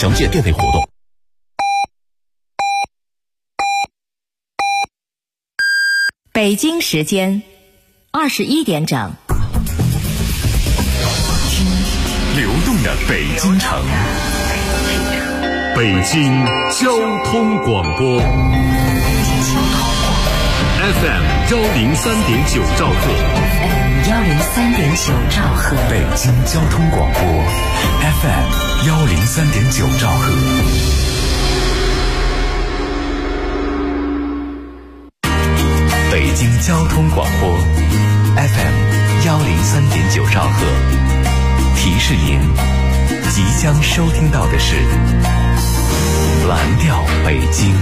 详见店内活动。 北京时间21点整。 流动的北京城，北京交通广播 FM 103.9兆赫 103.9兆赫， 北京交通广播 FM 103.9兆赫。北京交通广播 FM 103.9兆赫。提示您，即将收听到的是蓝调北京。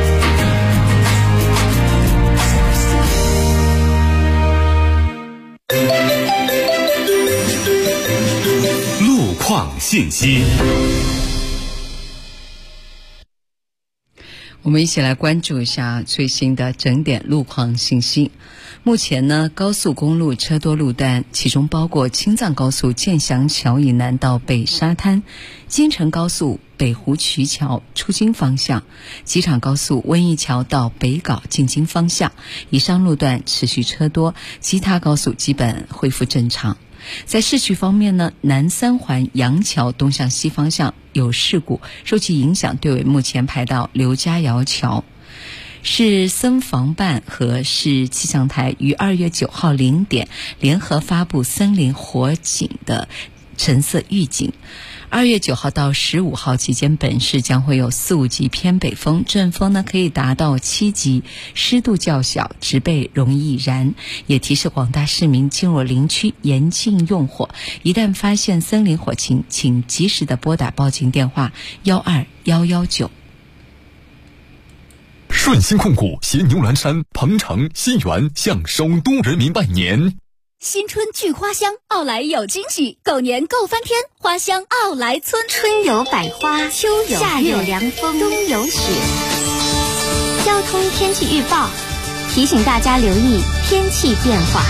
路况信息。 我们一起来关注一下最新的整点路况信息。目前呢，高速公路车多路段，其中包括青藏高速建祥桥以南到北沙滩、京承高速北湖渠桥出京方向、机场高速温沂桥到北碏进京方向，以上路段持续车多，其他高速基本恢复正常。在市区方面呢，南三环杨桥东向西方向有事故，受其影响，队尾目前排到刘家窑桥。市森防办和市气象台于2月9号0点联合发布森林火警的橙色预警。2月9号到15号期间，本市将会有4、5级偏北风，阵风呢可以达到7级，湿度较小，植被容易燃。也提示广大市民进入林区严禁用火，一旦发现森林火情，请及时的拨打报警电话12119。 顺鑫控股携牛栏山、鹏城、新源向首都人民拜年。 新春聚花香，奥莱有惊喜，狗年够翻天，花香奥莱村。 春有百花，秋有夏有凉风，冬有雪。交通天气预报提醒大家留意天气变化。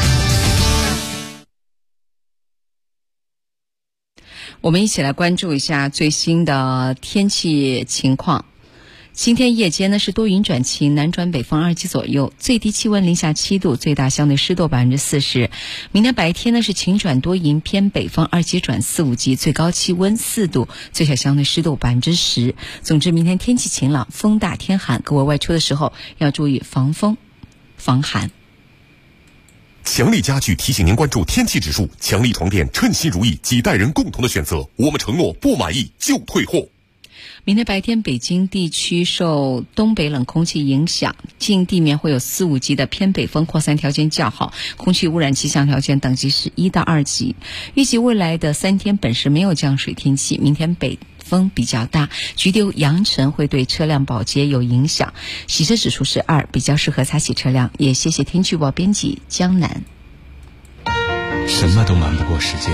我们一起来关注一下最新的天气情况。今天夜间呢是多云转晴，南转北风2级左右，最低气温零下7度，最大相对湿度40%。明天白天呢是晴转多云，偏北风2级转4、5级，最高气温4度，最小相对湿度10%。总之，明天天气晴朗，风大天寒，各位外出的时候要注意防风防寒。 强力家具提醒您关注天气指数，强力床垫称心如意，几代人共同的选择，我们承诺不满意就退货。 明天白天，北京地区受东北冷空气影响，近地面会有4、5级的偏北风，扩散条件较好，空气污染气象条件等级是1到2级。预计未来的3天本市没有降水天气，明天北风比较大，局部扬尘会对车辆保洁有影响，洗车指数是2，比较适合擦洗车辆。也谢谢天气预报编辑江南。 什么都瞒不过时间，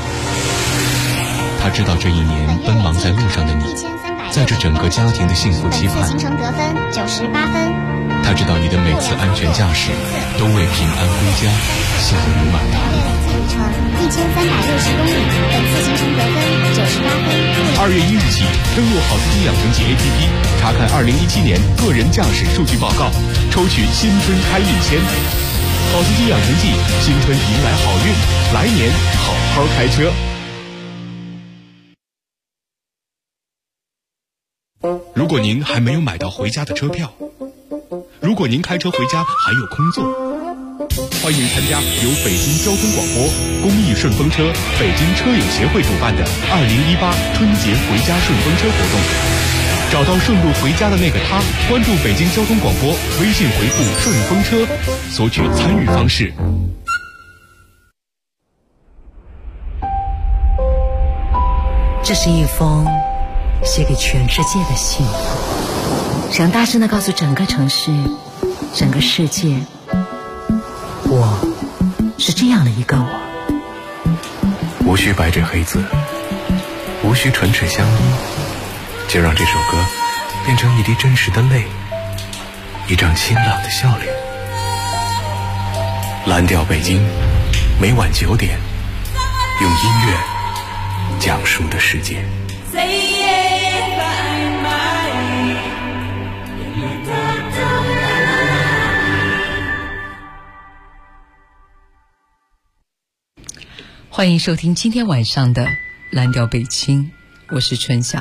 他知道这一年奔忙在路上的你，在这整个家庭的幸福期盼， 行程得分98分。 他知道你的每次安全驾驶都为平安归家笑语满堂。 1360公里，本次行程得分98分。 2月1日起，登录好司机养成记 APP， 查看2017年个人驾驶数据报告，抽取新春开运签。好司机养成记，新春迎来好运，来年好好开车。如果您还没有买到回家的车票，如果您开车回家还有空座，欢迎参加由北京交通广播、公益顺风车、北京车友协会主办的2018春节回家顺风车活动。找到顺路回家的那个他，关注北京交通广播，微信回复顺风车，索取参与方式。 这是一封写给全世界的信，想大声地告诉整个城市、整个世界，我是这样的一个我。 无需白纸黑字，无需唇齿相依，就让这首歌变成一滴真实的泪，一张清朗的笑脸。蓝调北京，每晚9点，用音乐讲述的世界。 岁月欢迎收听今天晚上的蓝调北京，我是春晓。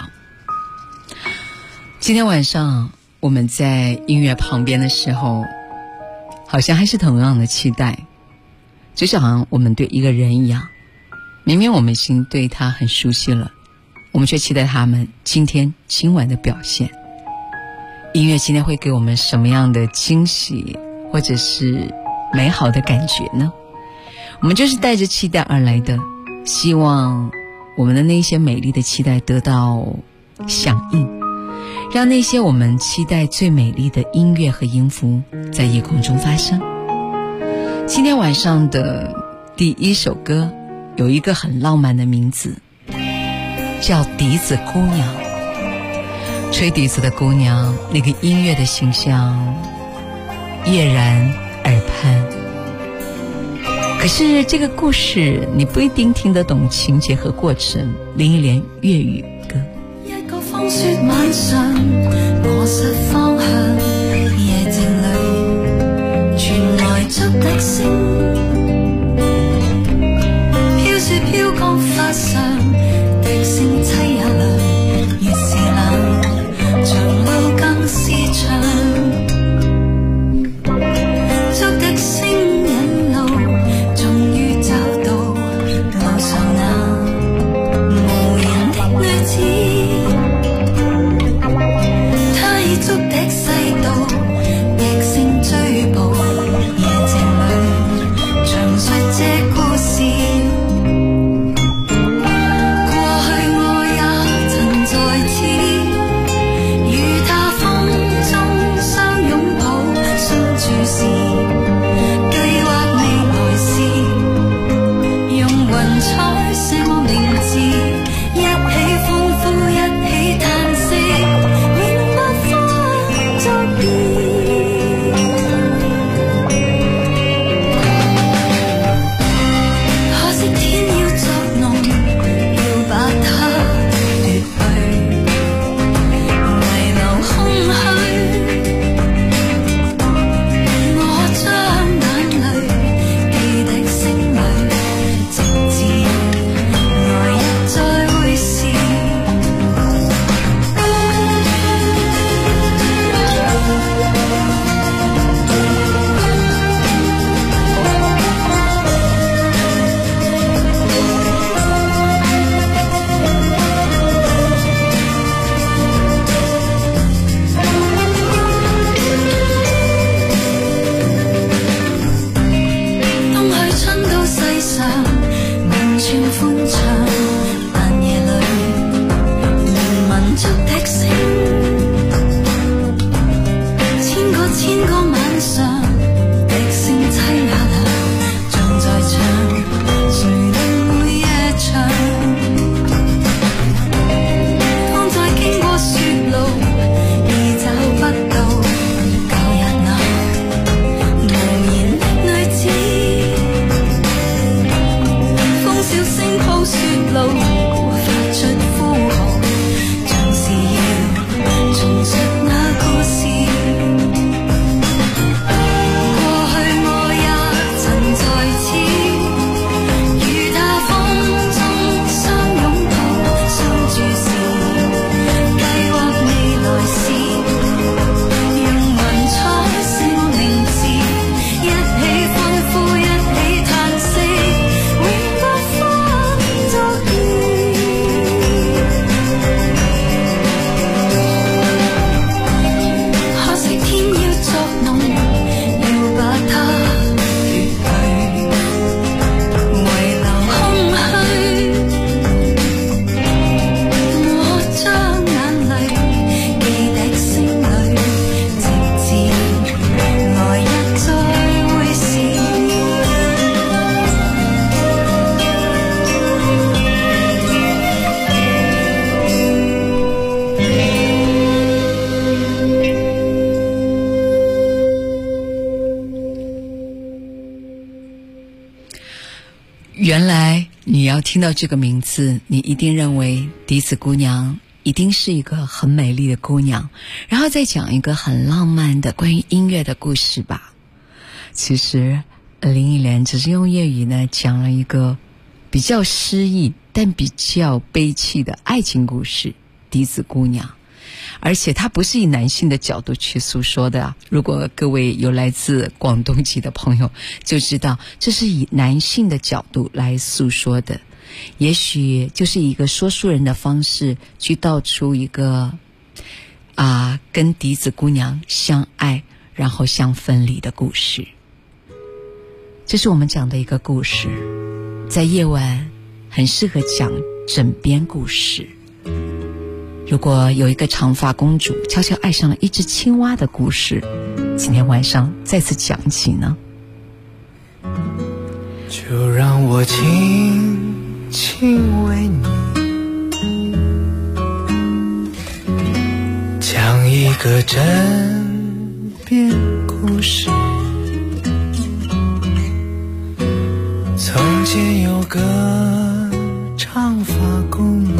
今天晚上我们在音乐旁边的时候，好像还是同样的期待，就是好像我们对一个人一样，明明我们已经对他很熟悉了，我们却期待他们今晚的表现。音乐今天会给我们什么样的惊喜或者是美好的感觉呢？我们就是带着期待而来的，希望我们的那些美丽的期待得到响应，让那些我们期待最美丽的音乐和音符在夜空中发生。今天晚上的第一首歌有一个很浪漫的名字，叫笛子姑娘。吹笛子的姑娘，那个音乐的形象跃然耳畔。可是这个故事你不一定听得懂情节和过程。林忆莲粤语歌。 一個風雪晚上，我失方向，夜靜裏傳來竹笛聲，飄雪飄降髮上，笛聲凄也涼，越是冷，長路更是長，竹笛聲原来你要听到这个名字，你一定认为笛子姑娘一定是一个很美丽的姑娘，然后再讲一个很浪漫的关于音乐的故事吧。其实林忆莲只是用粤语呢讲了一个比较诗意但比较悲戚的爱情故事《笛子姑娘》，而且它不是以男性的角度去诉说的啊。如果各位有来自广东籍的朋友就知道，这是以男性的角度来诉说的，也许就是一个说书人的方式去道出一个跟笛子姑娘相爱然后相分离的故事。这是我们讲的一个故事，在夜晚很适合讲枕边故事。如果有一个长发公主悄悄爱上了一只青蛙的故事，今天晚上再次讲起呢。 就让我轻轻为你讲一个枕边故事。从前有个长发公主，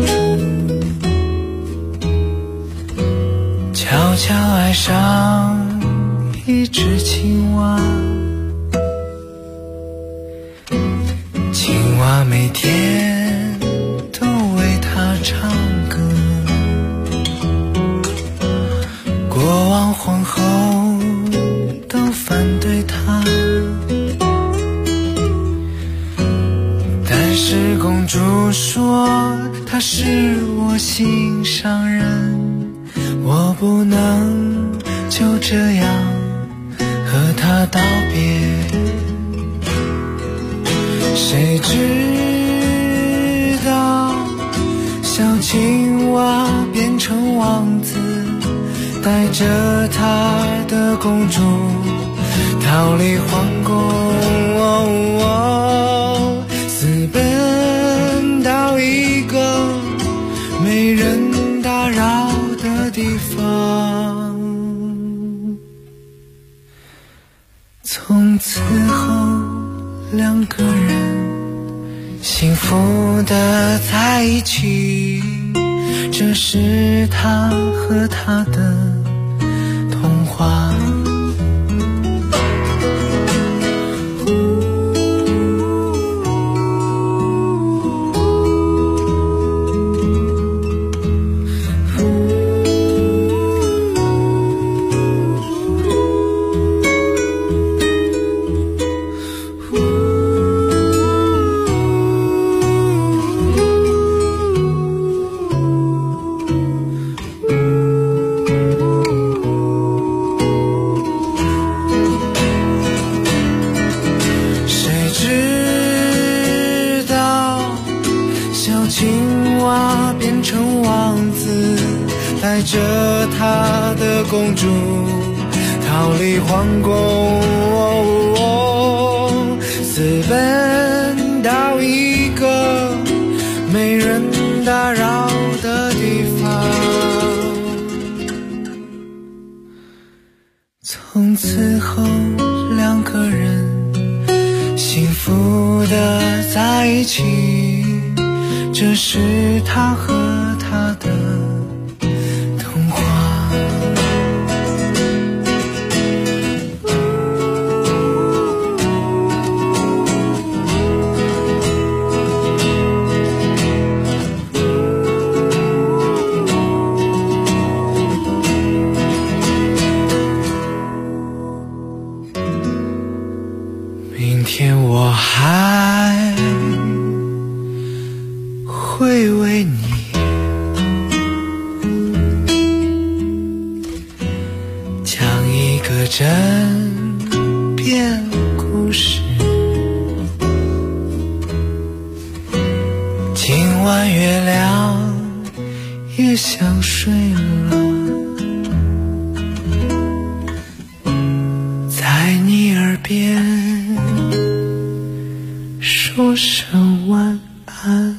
悄悄爱上一只青蛙。青蛙每天都为她唱歌，国王皇后都反对她，但是公主说她是我心上人，我不能就这样和她道别。谁知道小青蛙变成王子，带着她的公主逃离皇宫，私奔到一个没人打扰的地方。从此后两个人幸福的在一起，这是他和她的童话。带着她的公主逃离皇宫，私奔到一个没人打扰的地方。从此后两个人幸福的在一起，这是他和她的童话。明天我还会为你讲一个枕边故事。今晚月亮也想睡了，在你耳边说声晚安。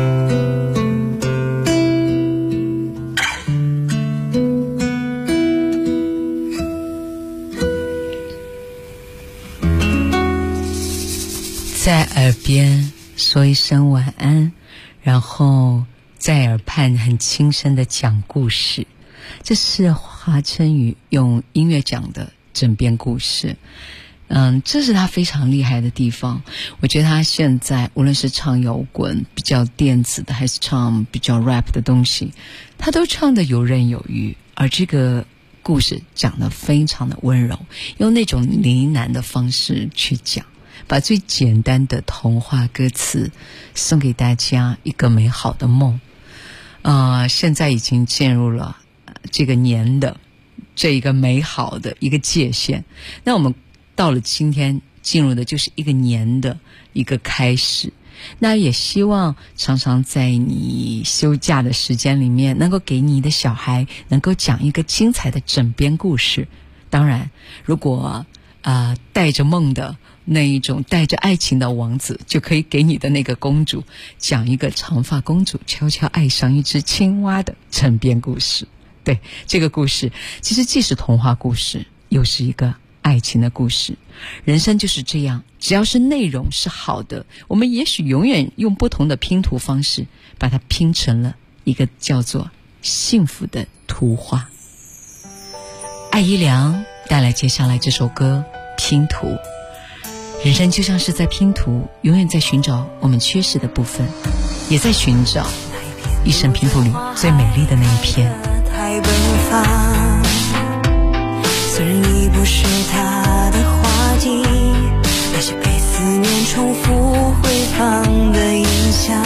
在耳边说一声晚安，然后在耳畔很轻声的讲故事。这是华晨宇用音乐讲的枕边故事。 这是他非常厉害的地方。我觉得他现在无论是唱摇滚比较电子的，还是唱比较 rap 的东西，他都唱得游刃有余，而这个故事讲得非常的温柔，用那种呢喃的方式去讲，把最简单的童话歌词送给大家一个美好的梦。现在已经进入了这个年的这一个美好的一个界限，那我们到了今天进入的就是一个年的一个开始。那也希望常常在你休假的时间里面，能够给你的小孩能够讲一个精彩的枕边故事。当然如果带着梦的那一种带着爱情的王子，就可以给你的那个公主讲一个长发公主悄悄爱上一只青蛙的枕边故事。对，这个故事其实既是童话故事，又是一个爱情的故事。人生就是这样，只要是内容是好的，我们也许永远用不同的拼图方式把它拼成了一个叫做幸福的图画。艾怡良带来接下来这首歌拼图。人生就像是在拼图，永远在寻找我们缺失的部分，也在寻找一生拼图里最美丽的那一片。 太奔放，虽然已不是他的画技，那些被思念重复回放的印象，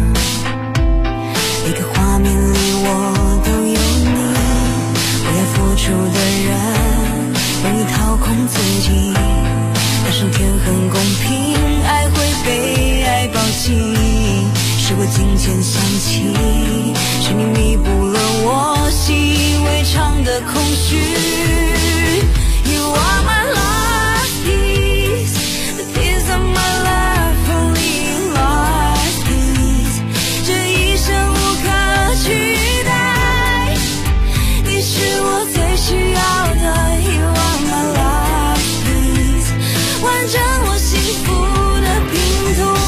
每个画面里我都有你，为爱付出的人容易掏空自己，但是天很公平，爱会被爱抱紧，时过境迁想起，是你弥补了我习以为常的空虚。You are my last piece, the piece of my life, only last piece， 这一生无可取代，你是我最需要的。You are my last piece， 完整我幸福的拼图。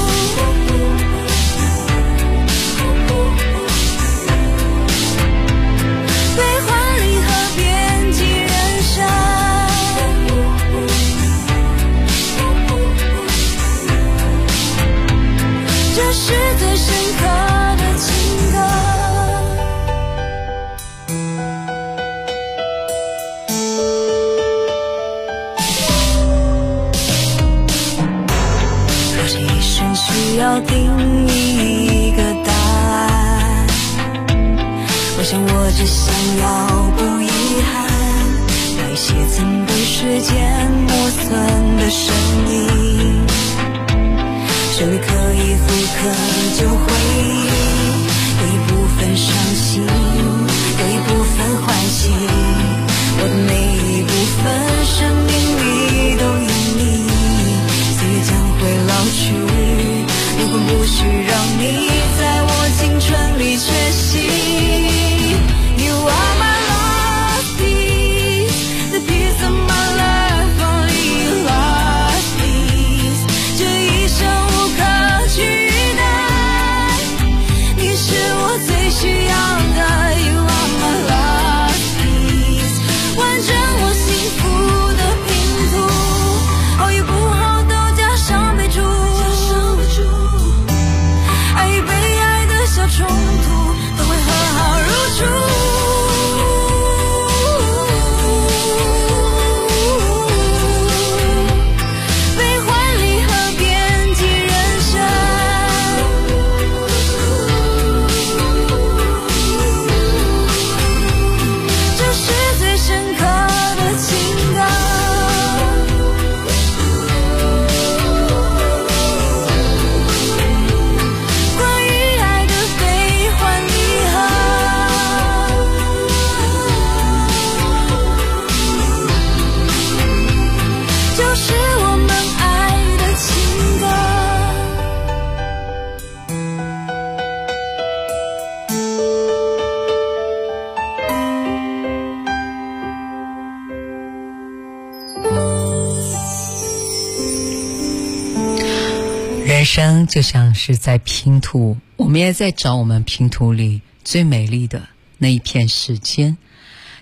这是最深刻的情歌。若这一生需要定义一个答案，我想我只想要不遗憾，那一些曾被时间磨损的声音，旋律可以复刻旧回忆，有一部分伤心，有一部分欢喜，我的每一部分生命里都有你。岁月将会老去，灵魂不需让你在我青春里缺席。You are my last piece, the piece of my life, only last piece， 这一生无可取代，你是我最需要的。 You are my last piece， 完整我幸福的拼图。好与不好都加上备注，爱与被爱的小冲突都会和好如初。 人生就像是在拼图，我们也在找我们拼图里最美丽的那一片时间。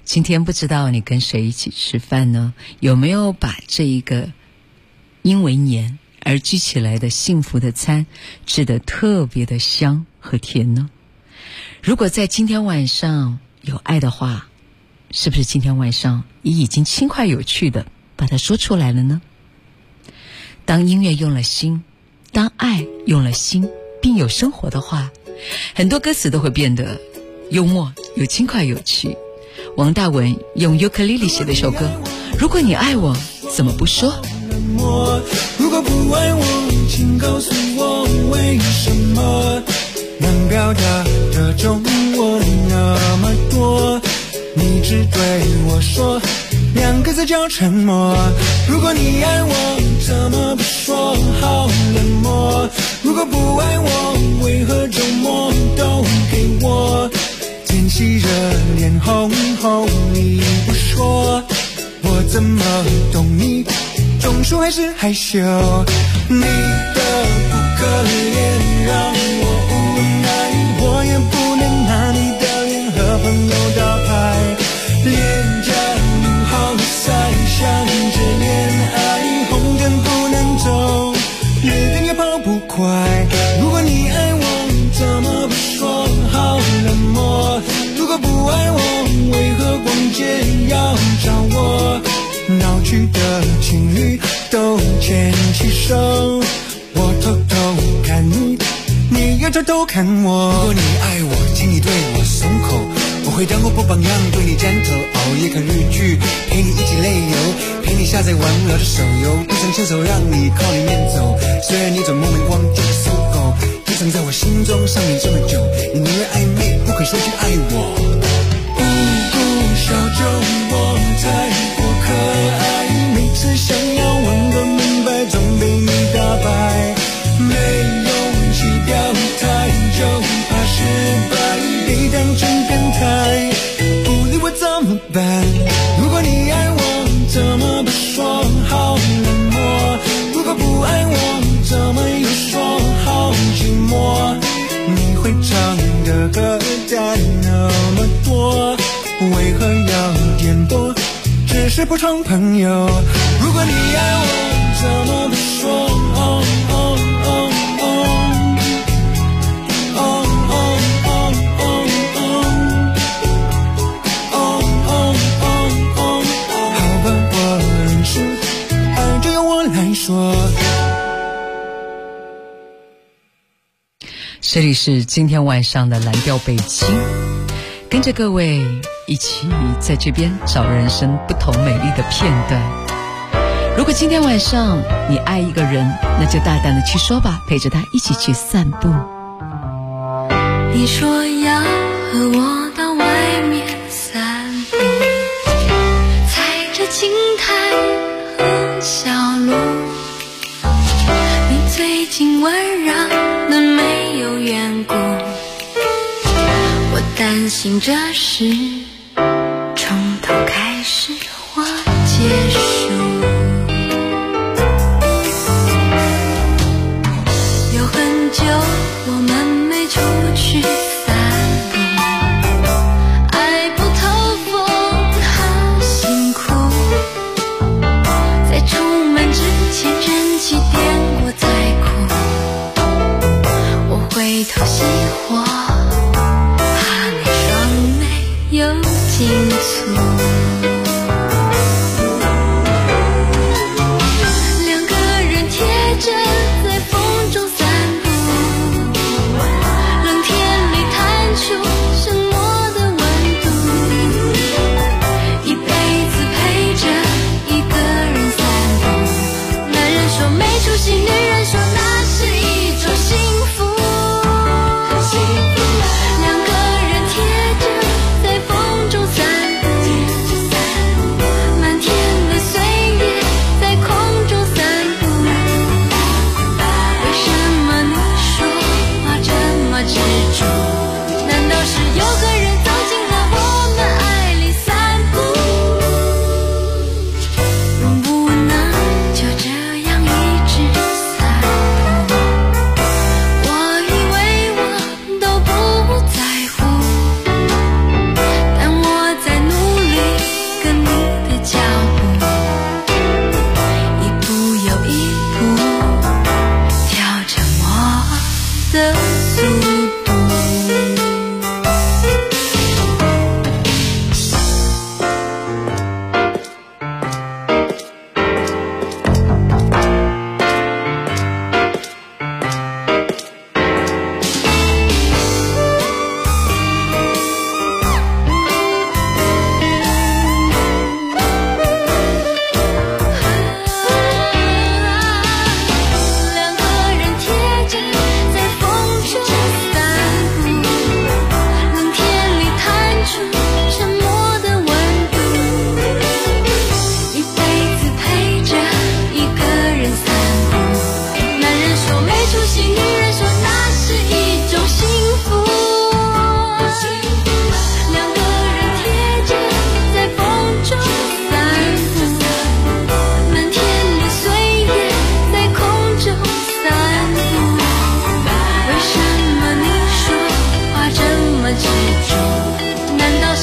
今天不知道你跟谁一起吃饭呢？有没有把这一个因为黏而聚起来的幸福的餐吃得特别的香和甜呢？如果在今天晚上有爱的话，是不是今天晚上也已经轻快有趣的把它说出来了呢？当音乐用了心，当爱用了心并有生活的话，很多歌词都会变得幽默又轻快有趣。王大文用尤克里里写的一首歌，如果你爱我怎么不说？ 如果不爱我，请告诉我为什么能表达的中我那么多，你只对我说2个字叫沉默。如果你爱我怎么不说？好冷漠。如果不爱我，为何周末都给我？天气热脸红红你不说，我怎么懂你？总说还是害羞。你的不可怜让我无奈，我也不能拿你的脸和朋友打牌，廉价午后才想着恋爱，红灯不能走，绿灯也跑不快。如果你爱我怎么不说？好冷漠。如果不爱我，为何逛街要找我？闹剧的情侣都牵起手，我偷偷看你，你也偷偷看我。如果你爱我，请你对我松口，我会当我不榜样对你站头，熬夜看日剧，陪你一起泪流，陪你下载玩无聊的手游，不想牵手让你靠里面走，虽然你转目没光就是搜狗，就藏在我心中上你这么久，你宁愿暧昧不可说去爱我。不顾小酒窝太过可爱，每次想要问个明白总被你打败，没勇气表态就怕失败，被当成变态，不理我怎么办？如果你爱我怎么不说？好冷漠。如果不爱我怎么又说好寂寞？你会唱的歌单那么多，为何要颠簸？只是普通朋友。如果你爱我怎么不说？好吧，我认识，爱就由我来说。 这里是今天晚上的蓝调北京，跟着各位一起在这边找人生不同美丽的片段。如果今天晚上你爱一个人，那就大胆的去说吧，陪着他一起去散步。 你说要和我到外面散步，踩着青苔和小路，你最近温柔的没有缘故，我担心这是从头开始或结束。有很久我们没出去散步，爱不透风好辛苦，在出门之前燃起点过再哭，我回头熄火，怕那双眉又紧蹙。两个人贴着在风中散步，冷天里弹出沉默的温度，一辈子陪着一个人散步，男人说没出息，女人说那是一种幸福。两个人贴着在风中散步，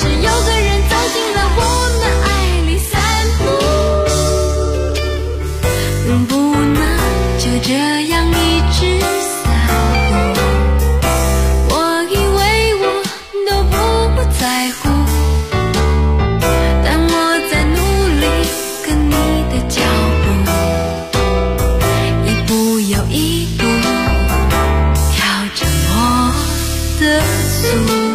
是有个人走进了我们爱里散步，能不能就这样一直散步？我以为我都不在乎，但我在努力跟你的脚步，一步又一步调整我的速度。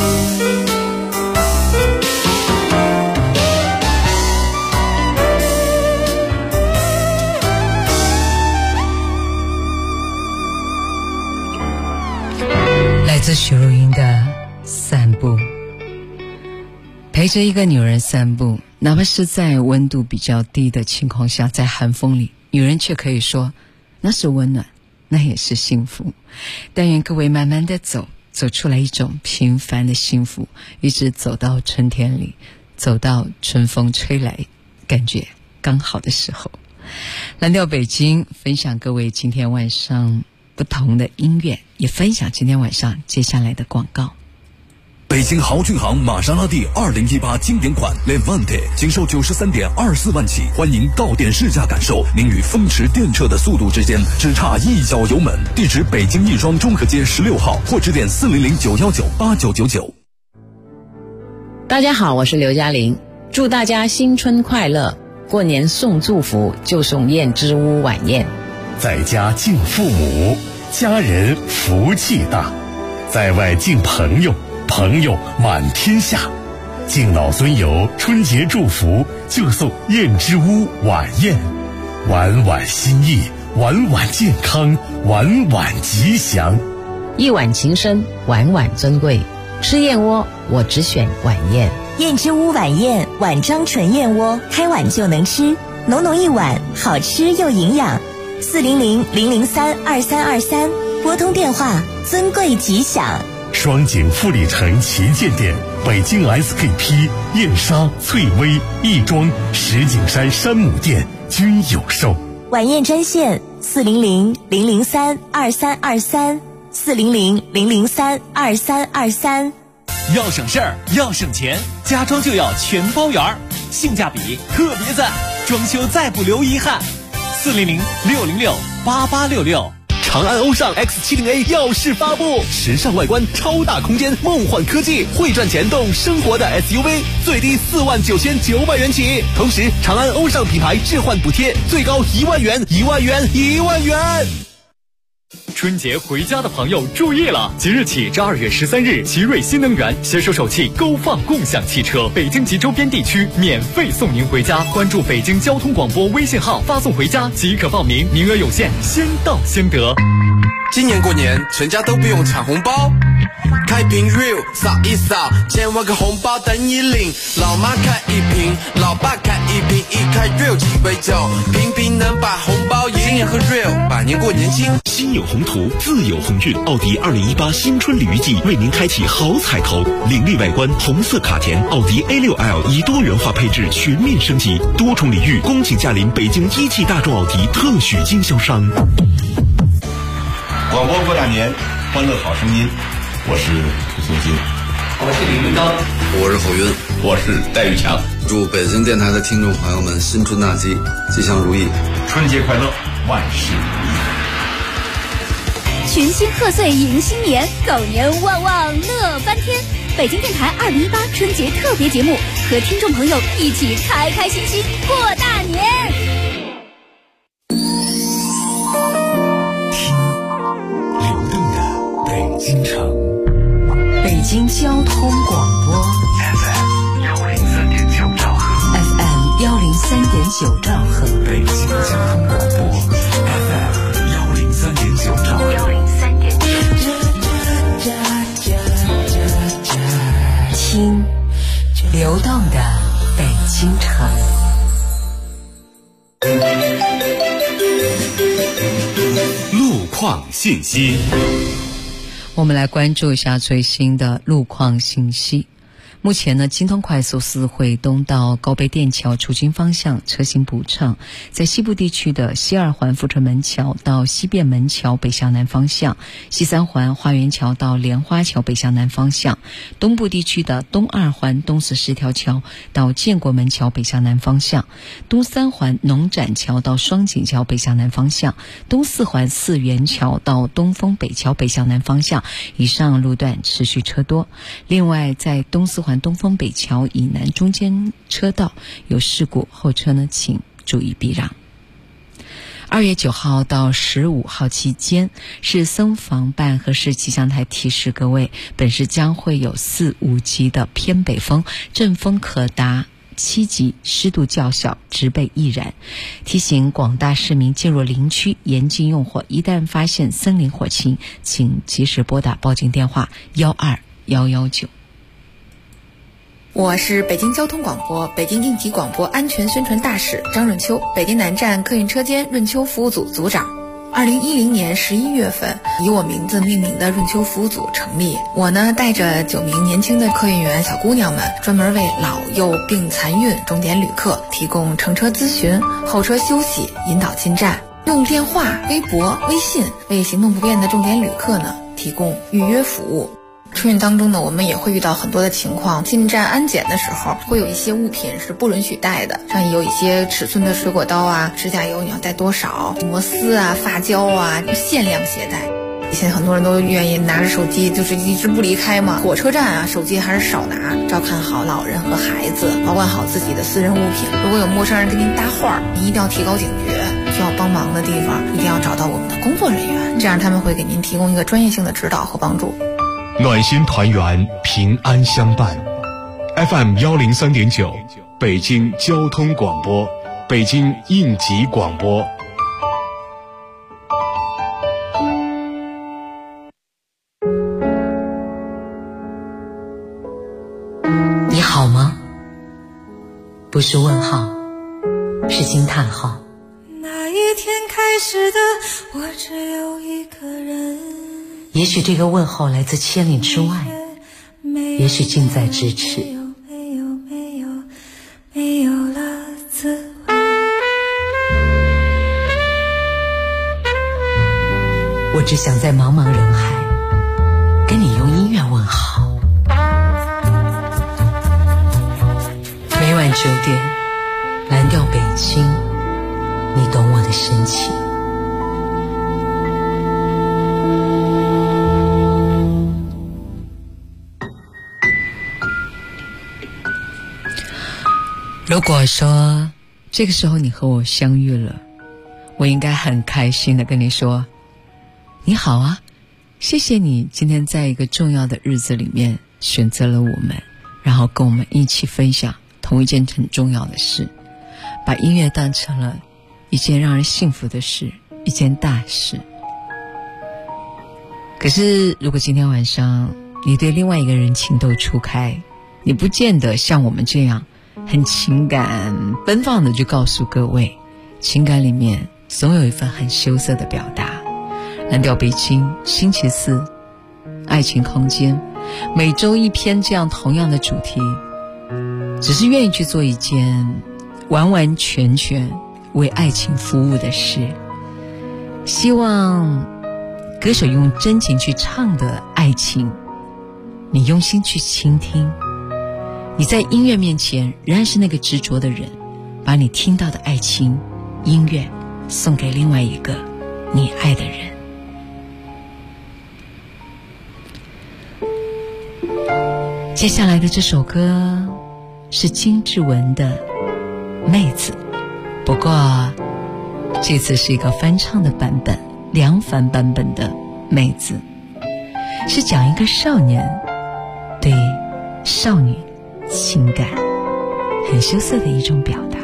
来自许茹芸的散步。陪着一个女人散步，哪怕是在温度比较低的情况下，在寒风里，女人却可以说那是温暖，那也是幸福。但愿各位慢慢的走出来一种平凡的幸福，一直走到春天里，走到春风吹来感觉刚好的时候。蓝调北京分享各位今天晚上不同的音乐，也分享今天晚上接下来的广告。 北京豪骏行玛莎拉蒂2018经典款 Levante 仅售93.24万起，欢迎到店试驾感受您与风驰电掣的速度之间只差一脚油门。地址北京亦庄中和街16号，或致电400-919-8999。 大家好，我是刘嘉玲，祝大家新春快乐！过年送祝福就送燕之屋晚宴。 在家敬父母，家人福气大；在外敬朋友，朋友满天下。敬老尊友，春节祝福就送燕之屋晚宴，晚晚心意，晚晚健康，晚晚吉祥。 一碗情深，晚晚尊贵。吃燕窝，我只选晚宴。 燕之屋晚宴，碗装纯燕窝，开碗就能吃，浓浓一碗，好吃又营养。400-003-2323，拨通电话，尊贵吉祥。 双井富力城旗舰店、北京 SKP、燕莎、翠微、亦庄、石景山山姆店均有售。 晚宴专线400-003-2323。400-003-2323。 要省事儿，要省钱，家装就要全包圆，性价比特别赞，装修再不留遗憾。400-606-8866。长安欧尚 X70A 耀世发布，时尚外观，超大空间，梦幻科技，会赚钱动生活的 SUV， 最低49900元起。同时，长安欧尚品牌置换补贴最高1万元，1万元，1万元。春节回家的朋友注意了，即日起至2月13日，奇瑞新能源携手首汽勾放共享汽车，北京及周边地区免费送您回家。关注北京交通广播微信号，发送回家即可报名，名额有限，先到先得。 今年过年全家都不用抢红包，开瓶 Real 扫一扫，千万个红包等你领。老妈开一瓶，老爸开一瓶，一开 Real 鸡尾酒，瓶瓶能把红包赢。今年喝 Real， 百年过年轻。 心有宏图，自有鸿运。奥迪2018新春鲤鱼季为您开启好彩头，凌厉外观，红色卡钿，奥迪 A6L 以多元化配置全面升级，多重礼遇，恭请驾临北京一汽大众奥迪特许经销商。 广播过大年，欢乐好声音。我是涂松金， 我是李云刚， 我是侯云， 我是戴玉强。 祝北京电台的听众朋友们新春大吉，吉祥如意， 春节快乐，万事如意。 群星贺岁迎新年，狗年旺旺乐翻天。北京电台2018春节特别节目，和听众朋友一起开开心心过大年。 京城， 北京交通广播 FM 103.9兆赫 ，FM 103.9兆赫， 北京交通广播 FM 103.9兆赫，103.9。 听流动的北京城。 路况信息。 我们来关注一下最新的路况信息。 目前呢，京通快速四惠东到高碑店桥出京方向车行不畅，在西部地区的西二环富春门桥到西便门桥北向南方向，西三环花园桥到莲花桥北向南方向，东部地区的东二环东四十条桥到建国门桥北向南方向，东三环农展桥到双井桥北向南方向，东四环四元桥到东风北桥北向南方向，以上路段持续车多。另外，在东四环东风北桥以南中间车道有事故，后车呢请注意避让。2月9号到15号期间，市森防办和市气象台提示各位，本市将会有4、5级的偏北风，阵风可达7级，湿度较小，植被易燃。提醒广大市民进入林区严禁用火，一旦发现森林火情，请及时拨打报警电话12119。 我是北京交通广播北京应急广播安全宣传大使张润秋，北京南站客运车间润秋服务组组长。2010年11月份，以我名字命名的润秋服务组成立。我呢，带着9名年轻的客运员小姑娘们，专门为老幼病残孕重点旅客提供乘车咨询、候车休息、引导进站，用电话、微博、微信为行动不便的重点旅客呢提供预约服务。春运当中呢，我们也会遇到很多的情况，进站安检的时候会有一些物品是不允许带的，像有一些尺寸的水果刀啊、指甲油你要带多少，摩丝啊、发胶啊，限量携带。现在很多人都愿意拿着手机就是一直不离开嘛，火车站啊手机还是少拿，照看好老人和孩子，保管好自己的私人物品。如果有陌生人跟您搭话，你一定要提高警觉，需要帮忙的地方一定要找到我们的工作人员，这样他们会给您提供一个专业性的指导和帮助。 暖心团圆，平安相伴。FM 103.9，北京交通广播，北京应急广播。 你好吗？不是问号，是惊叹号。 那一天开始的，我只有一个人。 也许这个问候来自千里之外，也许近在咫尺。 没有了滋味。 我只想在茫茫人海跟你用音乐问好。每晚9点，蓝调北京，你懂我的深情。 如果说这个时候你和我相遇了，我应该很开心的跟你说，你好啊，谢谢你今天在一个重要的日子里面选择了我们，然后跟我们一起分享同一件很重要的事，把音乐当成了一件让人幸福的事，一件大事。可是如果今天晚上你对另外一个人情窦初开，你不见得像我们这样很情感奔放的就告诉各位，情感里面总有一份很羞涩的表达。蓝调北京，星期四爱情空间，每周一篇这样同样的主题，只是愿意去做一件完完全全为爱情服务的事。希望歌手用真情去唱的爱情，你用心去倾听，你在音乐面前仍然是那个执着的人，把你听到的爱情音乐送给另外一个你爱的人。接下来的这首歌是金志文的《妹子》，不过这次是一个翻唱的版本，梁凡版本的《妹子》，是讲一个少年对少女情感很羞涩的一种表达。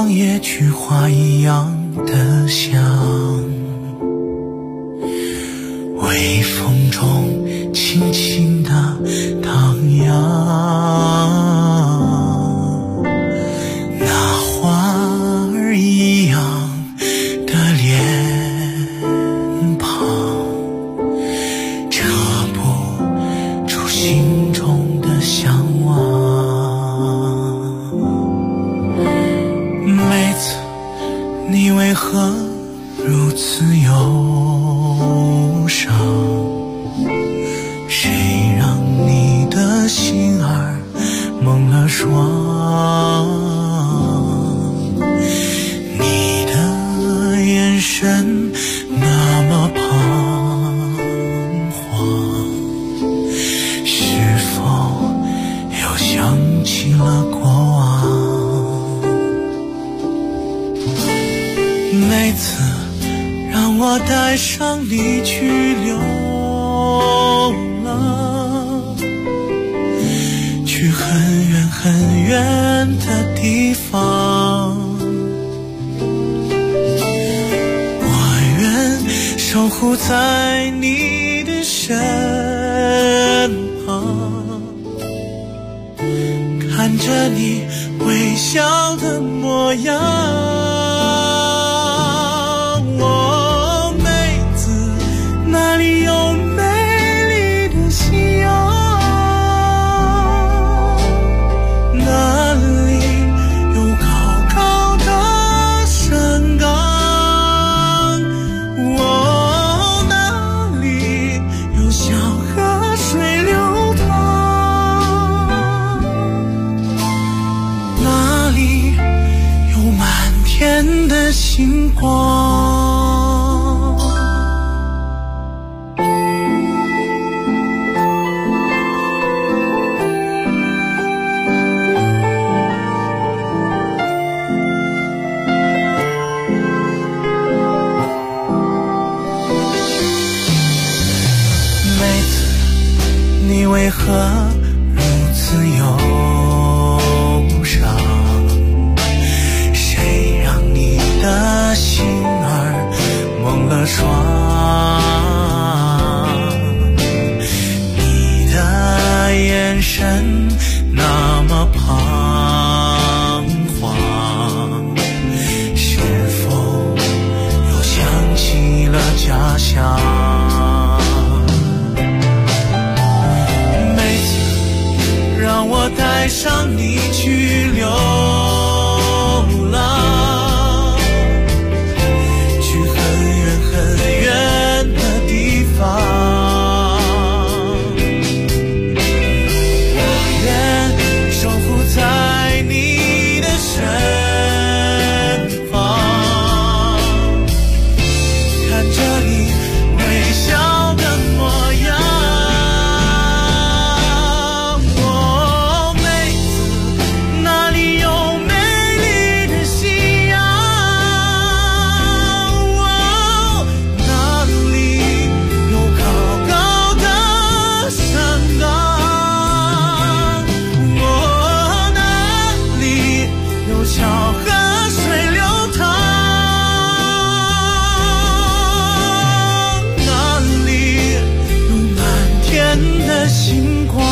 像野菊花一样的香，微风中轻轻地荡漾，那花儿一样的脸庞，遮不住心中的向往。妹子，你为何如此忧伤？谁让你的心儿蒙了霜？你的眼神那么彷徨，是否又想起了过往？妹子，让我带上你去流浪，去很远很远的地方。我愿守护在你的身旁，看着你微笑的模样。哪里有美丽的夕阳，哪里有高高的山岗，哪里有小河水流淌，哪里有满天的星光。为何如此忧伤？谁让你的心儿蒙了霜？你的眼神那么彷徨，是否又想起了家乡？让我带上你去流浪，去很远很远的地方。我愿守护在你的身旁，看着你微笑的模样。星光，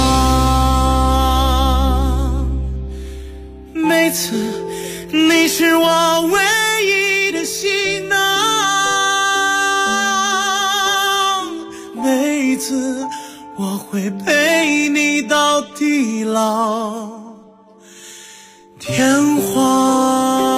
妹子，你是我唯一的行囊，妹子，我会陪你到地老天荒。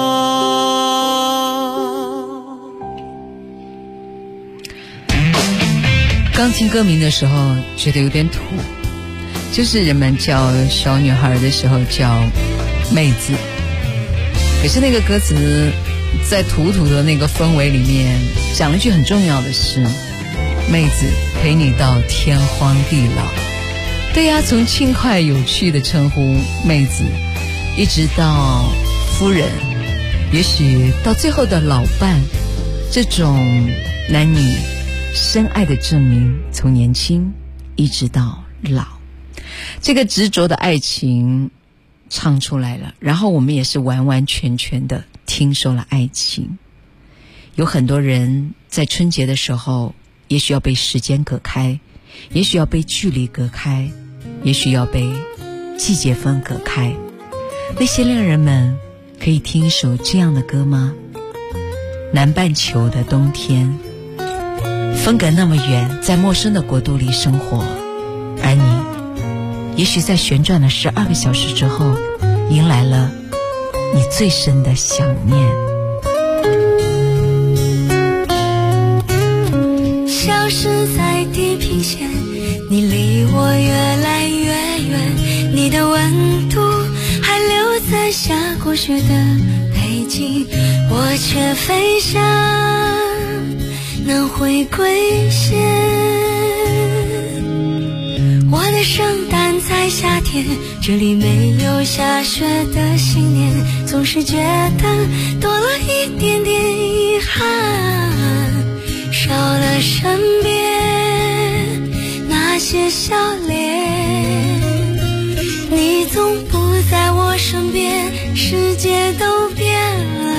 刚听歌名的时候觉得有点土，就是人们叫小女孩的时候叫妹子，可是那个歌词在土土的那个氛围里面讲了一句很重要的事，妹子陪你到天荒地老。对呀，从轻快有趣的称呼妹子一直到夫人，也许到最后的老伴，这种男女深爱的证明，从年轻一直到老。这个执着的爱情唱出来了，然后我们也是完完全全的听说了爱情。有很多人在春节的时候，也许要被时间隔开，也许要被距离隔开，也许要被季节风隔开。那些恋人们可以听一首这样的歌吗？南半球的冬天，分隔那么远，在陌生的国度里生活，而你也许在旋转了12个小时之后，迎来了你最深的想念。 消失在地平线，你离我越来越远，你的温度还留在下过雪的北京，我却飞向能回归线。我的圣诞在夏天，这里没有下雪的新年，总是觉得多了一点点遗憾，少了身边那些笑脸，你总不在我身边，世界都变了。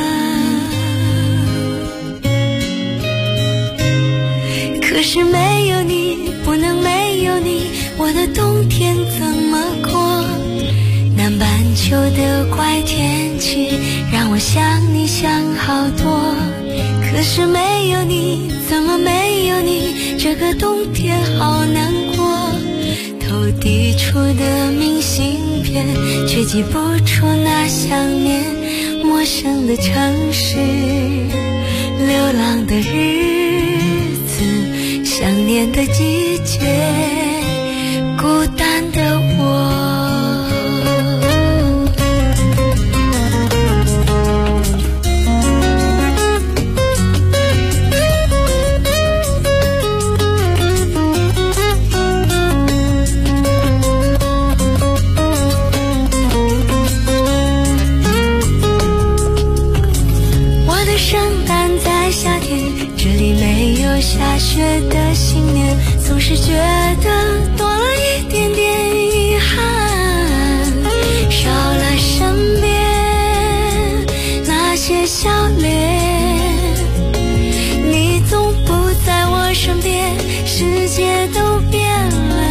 可是没有你，不能没有你，我的冬天怎么过？南半球的怪天气让我想你想好多，可是没有你，怎么没有你？这个冬天好难过。投递出的明信片，却寄不出那想念。陌生的城市，流浪的日子，想念的季节，孤单的我。下雪的新年，总是觉得多了一点点遗憾，少了身边那些笑脸，你总不在我身边，世界都变了。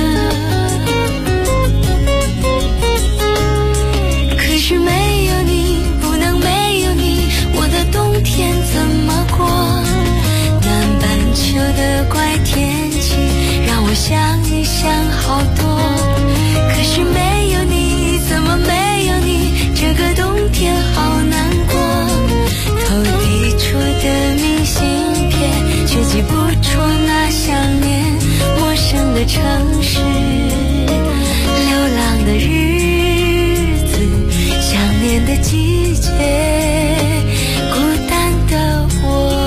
可是没有你，不能没有你，我的冬天怎么过？秋的怪天气让我想你想好多，可是没有你，怎么没有你？这个冬天好难过。投递出的明信片，却寄不出那想念。陌生的城市，流浪的日子，想念的季节，孤单的我。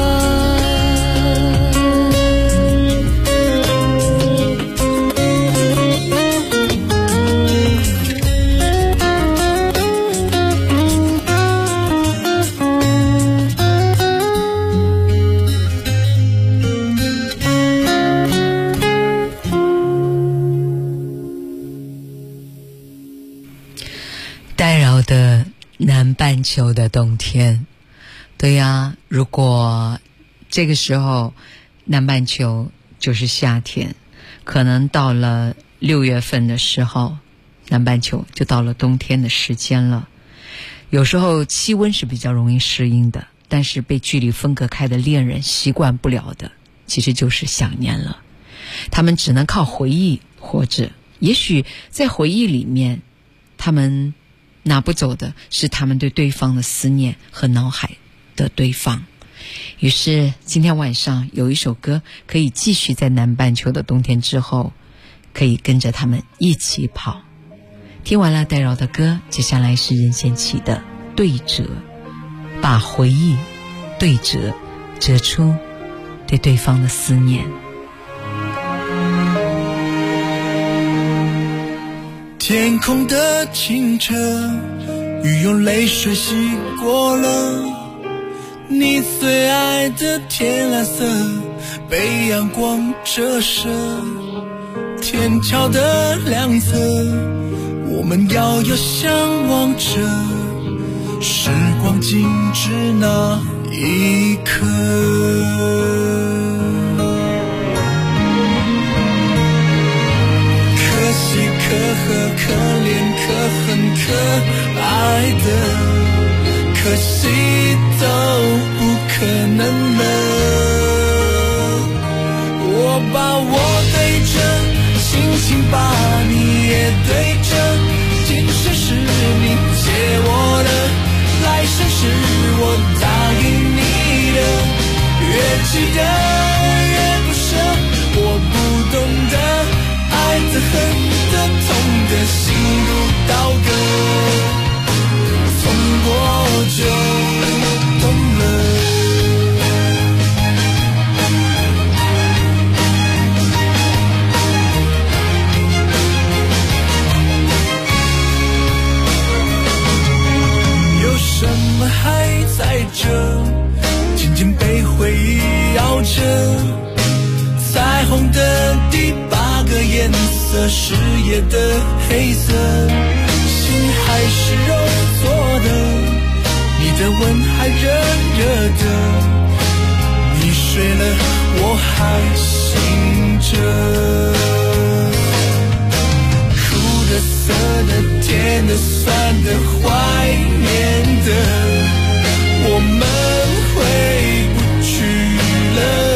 的南半球的冬天，对呀，如果这个时候南半球就是夏天，可能到了6月份的时候，南半球就到了冬天的时间了。有时候气温是比较容易适应的，但是被距离分隔开的恋人习惯不了的，其实就是想念了。他们只能靠回忆活着，也许在回忆里面，他们拿不走的是他们对对方的思念和脑海的堆放。于是今天晚上有一首歌可以继续在南半球的冬天之后，可以跟着他们一起跑。听完了戴娆的歌，接下来是任贤齐的对折，把回忆对折，折出对对方的思念。 天空的清澈，雨用泪水洗过了你最爱的天蓝色，被阳光折射。天桥的两侧， 我们遥遥相望着时光静止那一刻。可喜可贺可怜可恨可爱的，可惜都不可能了。我把我对着轻轻把你也对着，今生是你借我的，来生是我答应你的，越记得越不舍，我不懂得爱的恨的痛的心如刀割，痛过就懂了。什么还在这，渐渐被回忆咬着，彩虹的第8个颜色是夜的黑色，心还是肉做的，你的吻还热热的，你睡了我还醒着，苦的涩的甜的酸的怀念的，我们回不去了。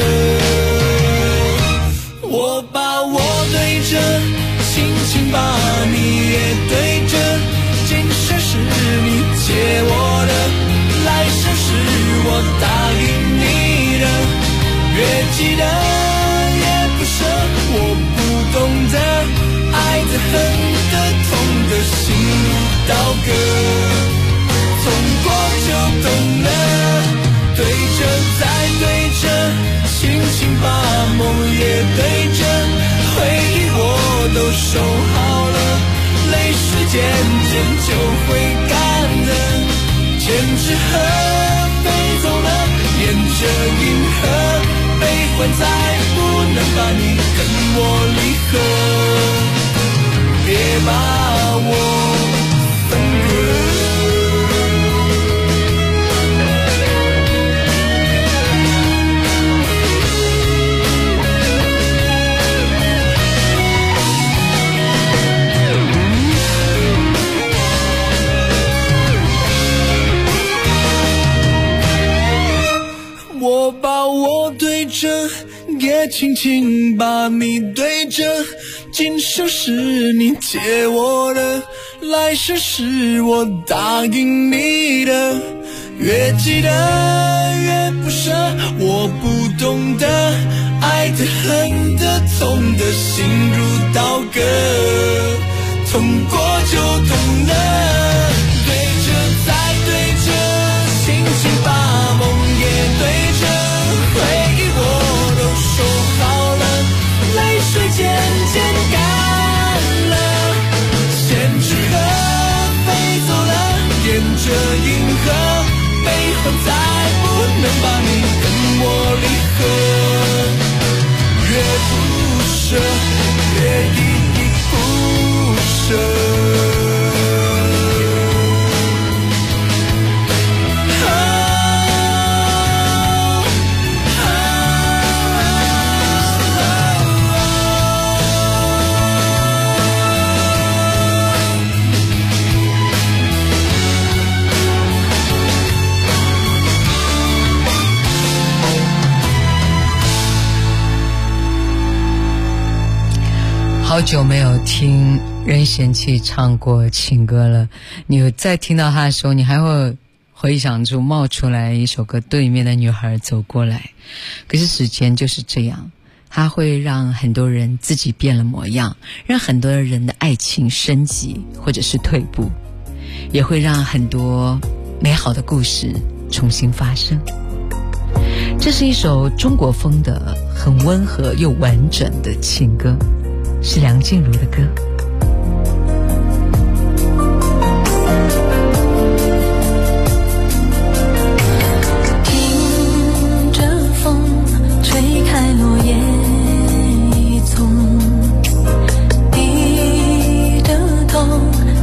我把我对着轻轻把你也对着，今生是你借我的，来生是我答应你的，越记得越不舍，我不懂得爱的恨的痛的心如刀割，痛过就懂了，对着再对着，轻轻把梦也对着，回忆我都收好了，泪水渐渐就会干的，千纸鹤飞走了，沿着银河，悲欢再不能把你跟我离合，别把我分割。我把我对着，也轻轻把你对着，今生是你借我的，来生是我答应你的，越记得越不舍，我不懂得爱的恨的痛的心如刀割，痛过就懂了，对着再对着，轻轻把梦也对着，回忆我都收好了，泪水渐渐干了，千纸鹤飞走了，沿着银河，悲欢再不能把你跟我离合，越不舍越依依不舍。 好久没有听任贤齐唱过情歌了，你再听到他的时候，你还会回想出冒出来一首歌，对面的女孩走过来。可是时间就是这样，它会让很多人自己变了模样，让很多人的爱情升级或者是退步，也会让很多美好的故事重新发生。这是一首中国风的很温和又完整的情歌，是梁静茹的歌。 听着风吹开落叶一丛，低着头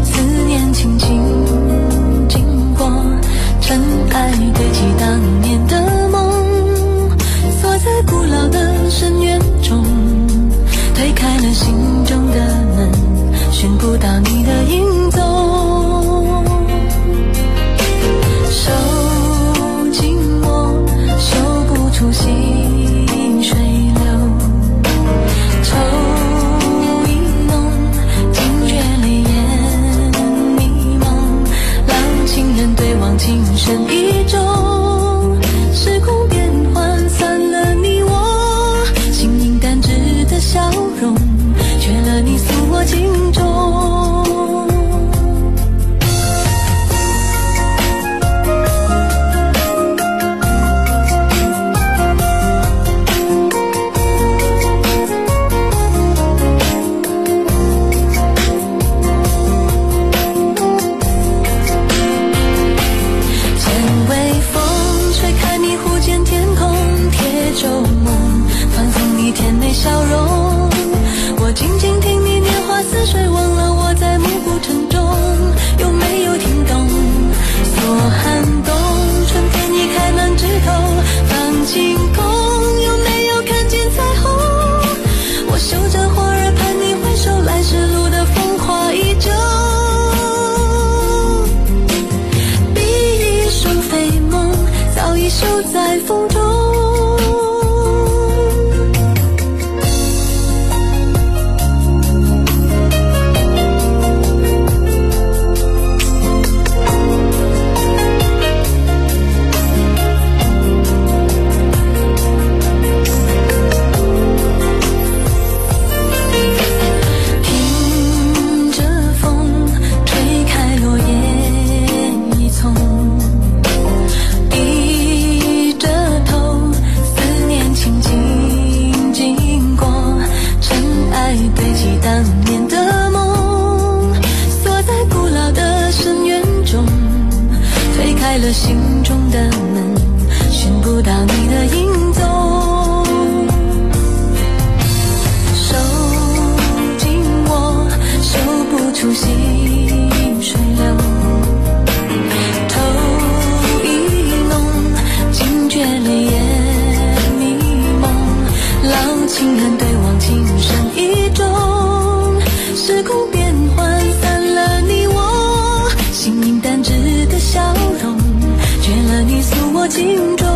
轻恨对望，情深意重，时空变幻散了你我，心灵淡质的笑容，缺了你诉我情衷。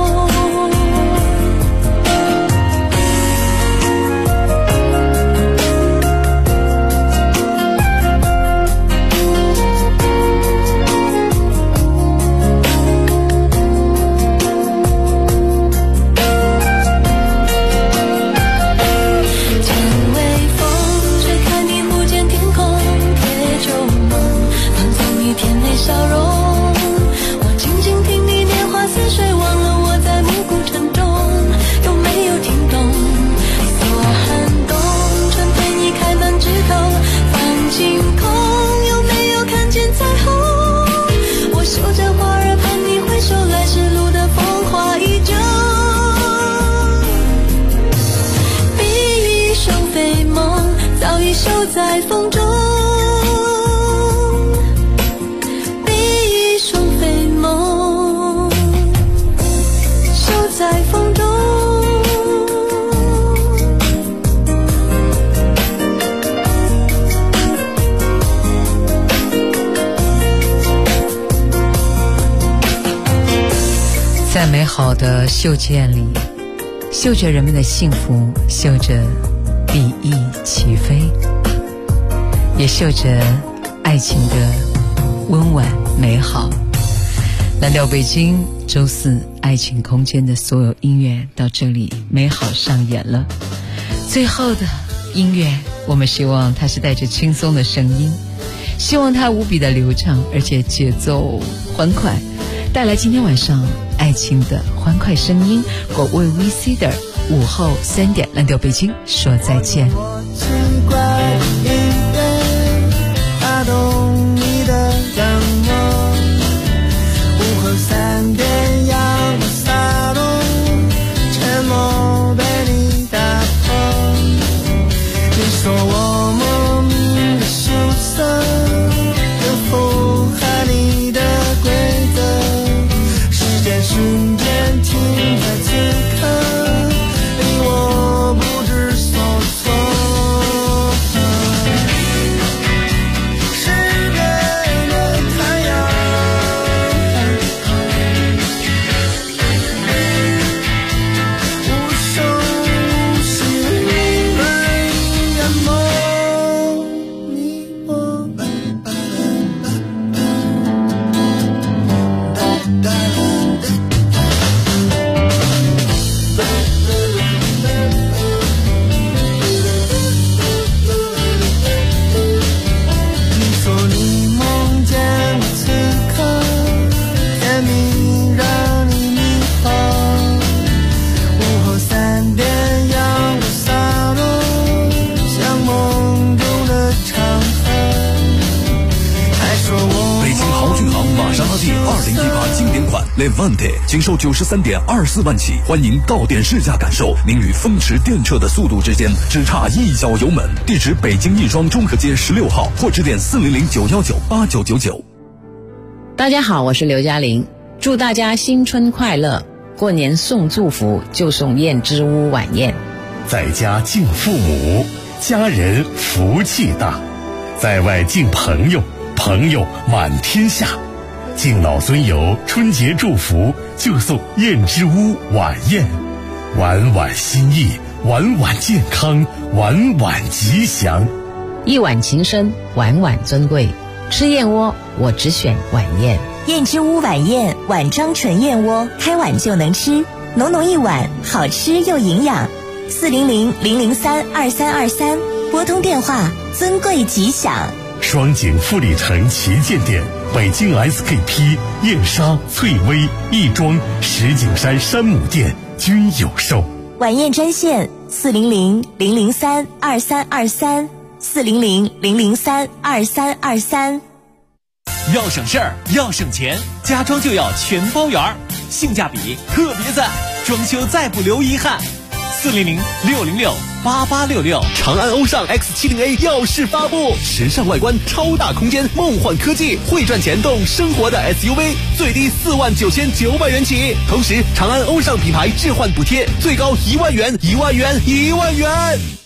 守在风中，比翼双飞梦，守在风中。 在美好的绣件里，绣着人们的幸福，绣着比翼齐飞，也绣着爱情的温婉美好。蓝调北京周四爱情空间的所有音乐到这里美好上演了。最后的音乐，我们希望它是带着轻松的声音，希望它无比的流畅，而且节奏欢快，带来今天晚上爱情的欢快声音。我为 VC 的午后3点蓝调北京说再见。 奇怪的音乐打动你的仰望，午后3点阳光洒落，沉默被你打破。你说我莫名的羞涩，又符合你的规则，时间瞬间停在此刻，我不知所措。失眠的太阳，无声无息被淹没，你我。 Levante 仅售93.24万起，欢迎到店试驾感受，您与风驰电掣的速度之间只差一脚油门。地址北京亦庄中和街16号，或致电400-919-8999。 大家好，我是刘嘉玲，祝大家新春快乐！过年送祝福就送燕之屋晚宴， 在家敬父母，家人福气大；在外敬朋友，朋友满天下。敬老尊友春节祝福就送燕之屋晚宴，晚晚心意，晚晚健康，晚晚吉祥。 一碗情深，晚晚尊贵。吃燕窝我只选晚宴。 燕之屋晚宴，碗装纯燕窝，开碗就能吃，浓浓一碗，好吃又营养。400-003-2323，拨通电话，尊贵吉祥。 双井富力城旗舰店，北京 SKP、燕莎、翠微、亦庄、石景山山姆店均有售。 晚宴专线400-003-2323。400-003-2323。 要省事儿，要省钱，家装就要全包圆，性价比特别赞，装修再不留遗憾。 400-606-8866。 长安欧尚 X70A 耀世发布，时尚外观，超大空间，梦幻科技，会赚钱动生活的 SUV， 最低49900元起。同时，长安欧尚品牌置换补贴最高1万元，1万元，1万元。